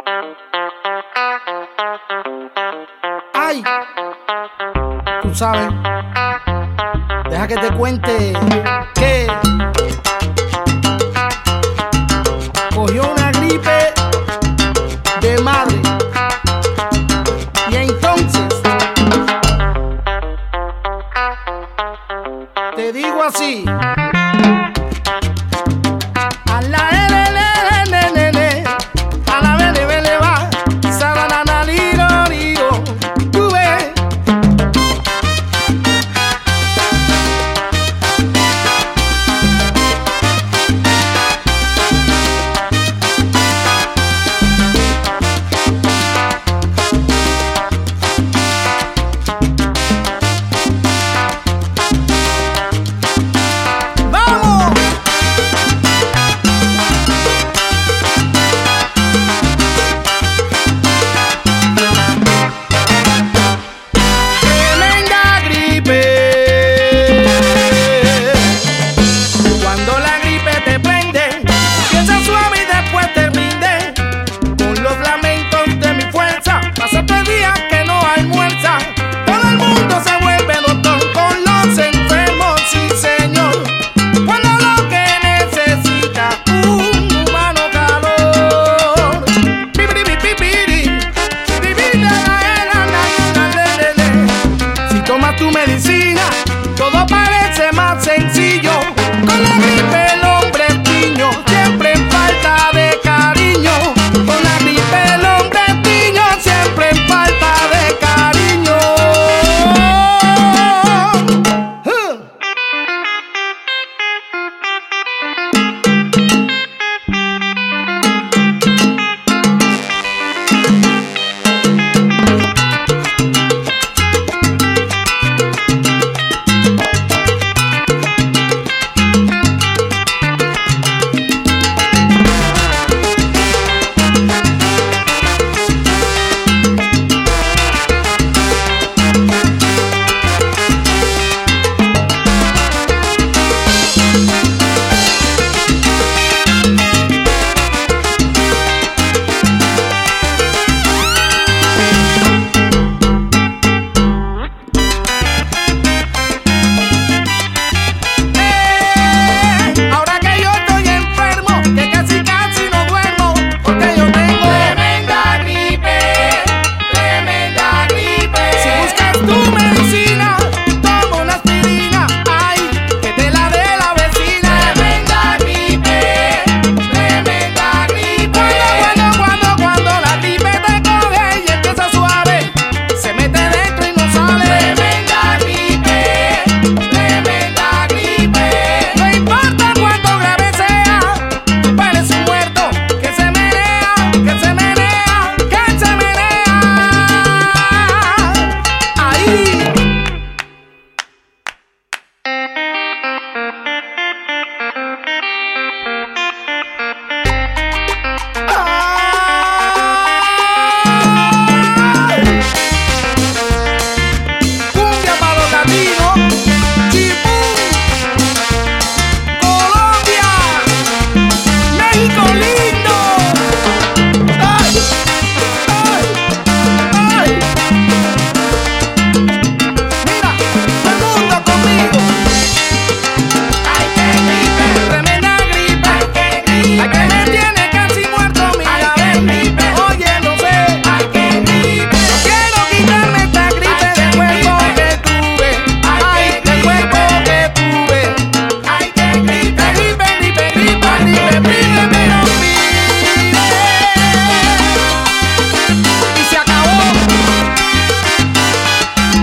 Ay, tú sabes, deja que te cuente que cogió una gripe de madre. Y entonces te digo así: a la L, a la B, va, sabanana, liro, tú ves. Tu medicina, todo parece más sencillo. Con la gripe el hombre es niño, siempre en falta de cariño. Con la gripe el hombre es niño, siempre en falta de cariño.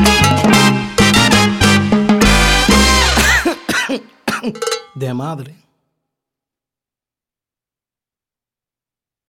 De madre.